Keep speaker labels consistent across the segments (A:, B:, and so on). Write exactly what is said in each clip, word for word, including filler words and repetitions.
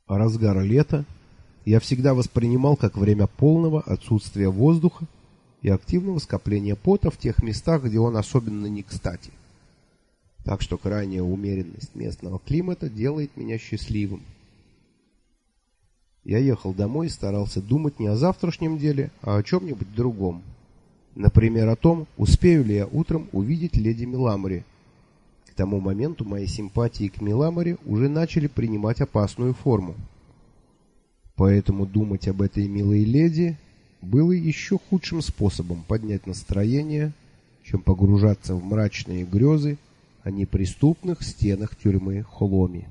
A: Разгар лета я всегда воспринимал как время полного отсутствия воздуха и активного скопления пота в тех местах, где он особенно не кстати. Так что крайняя умеренность местного климата делает меня счастливым. Я ехал домой и старался думать не о завтрашнем деле, а о чем-нибудь другом. Например, о том, успею ли я утром увидеть леди Миламори. К тому моменту мои симпатии к Миламори уже начали принимать опасную форму. Поэтому думать об этой милой леди было еще худшим способом поднять настроение, чем погружаться в мрачные грезы о неприступных стенах тюрьмы Холоми.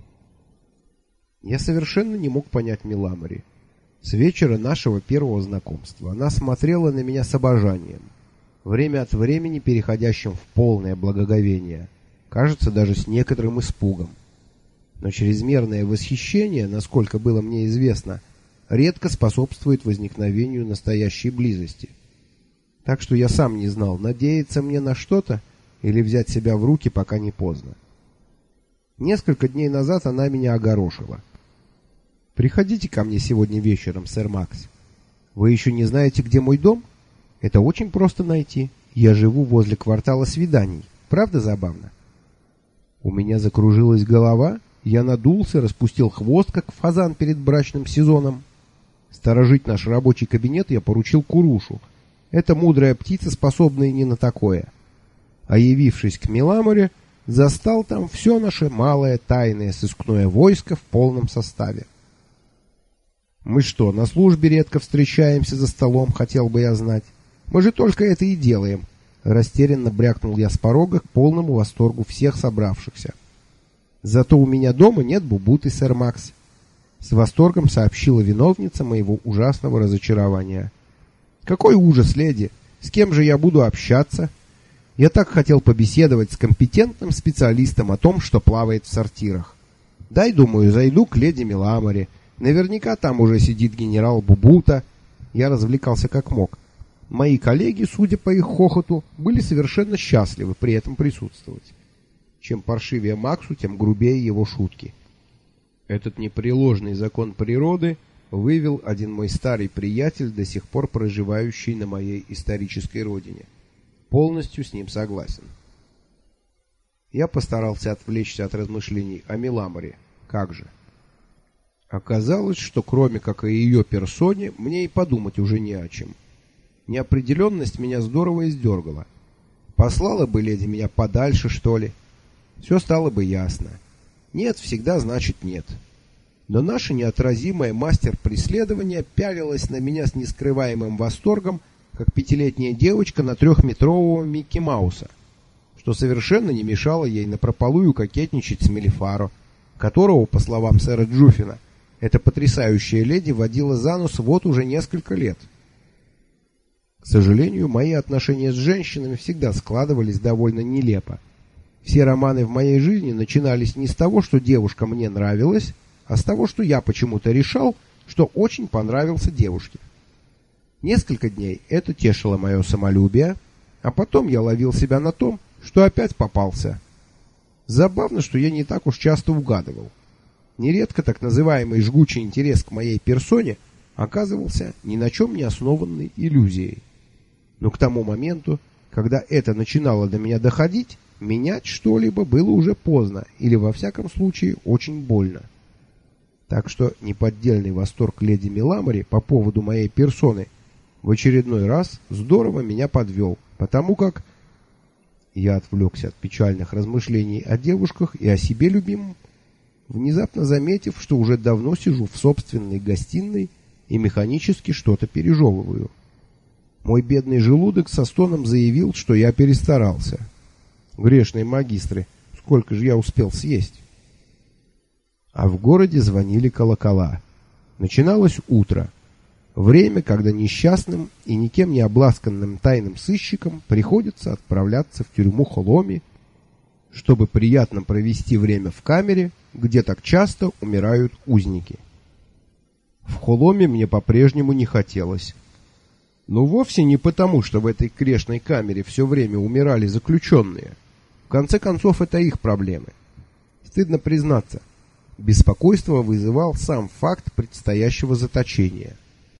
A: Я совершенно не мог понять Миламори. С вечера нашего первого знакомства она смотрела на меня с обожанием, время от времени переходящим в полное благоговение, кажется, даже с некоторым испугом. Но чрезмерное восхищение, насколько было мне известно, редко способствует возникновению настоящей близости. Так что я сам не знал, надеяться мне на что-то или взять себя в руки, пока не поздно. Несколько дней назад она меня огорошила. «Приходите ко мне сегодня вечером, сэр Макс. Вы еще не знаете, где мой дом? Это очень просто найти. Я живу возле квартала свиданий. Правда забавно?» У меня закружилась голова, я надулся, распустил хвост, как фазан перед брачным сезоном. Сторожить наш рабочий кабинет я поручил Курушу. Это мудрая птица, способная не на такое. А явившись к Миламоре, застал там все наше малое тайное сыскное войско в полном составе. «Мы что, на службе редко встречаемся за столом, хотел бы я знать? Мы же только это и делаем», — растерянно брякнул я с порога к полному восторгу всех собравшихся. «Зато у меня дома нет бубуты, сэр Макс», — с восторгом сообщила виновница моего ужасного разочарования. «Какой ужас, леди! С кем же я буду общаться? Я так хотел побеседовать с компетентным специалистом о том, что плавает в сортирах. Дай, думаю, зайду к леди Миламори. Наверняка там уже сидит генерал Бубута». Я развлекался как мог. Мои коллеги, судя по их хохоту, были совершенно счастливы при этом присутствовать. Чем паршивее Максу, тем грубее его шутки. Этот непреложный закон природы вывел один мой старый приятель, до сих пор проживающий на моей исторической родине. Полностью с ним согласен. Я постарался отвлечься от размышлений о Миламоре. Как же? Оказалось, что кроме как о ее персоне, мне и подумать уже не о чем. Неопределенность меня здорово издергала. Послала бы леди меня подальше, что ли? Все стало бы ясно. Нет всегда значит нет. Но наша неотразимая мастер преследования пялилась на меня с нескрываемым восторгом, как пятилетняя девочка на трехметрового Микки Мауса, что совершенно не мешало ей напропалую кокетничать с Мелифаро, которого, по словам сэра Джуффина, эта потрясающая леди водила за нос вот уже несколько лет. К сожалению, мои отношения с женщинами всегда складывались довольно нелепо. Все романы в моей жизни начинались не с того, что девушка мне нравилась, а с того, что я почему-то решал, что очень понравился девушке. Несколько дней это тешило мое самолюбие, а потом я ловил себя на том, что опять попался. Забавно, что я не так уж часто угадывал. Нередко так называемый жгучий интерес к моей персоне оказывался ни на чем не основанной иллюзией. Но к тому моменту, когда это начинало до меня доходить, менять что-либо было уже поздно или, во всяком случае, очень больно. Так что неподдельный восторг леди Миламори по поводу моей персоны в очередной раз здорово меня подвел, потому как я отвлекся от печальных размышлений о девушках и о себе любимом, внезапно заметив, что уже давно сижу в собственной гостиной и механически что-то пережевываю. Мой бедный желудок со стоном заявил, что я перестарался. Грешные магистры, сколько же я успел съесть? А в городе звонили колокола. Начиналось утро. Время, когда несчастным и никем не обласканным тайным сыщикам приходится отправляться в тюрьму Холоми, чтобы приятно провести время в камере, где так часто умирают узники. В Холоме мне по-прежнему не хотелось. Но вовсе не потому, что в этой грешной камере все время умирали заключенные. В конце концов, это их проблемы. Стыдно признаться, Беспокойство вызывал сам факт предстоящего заточения.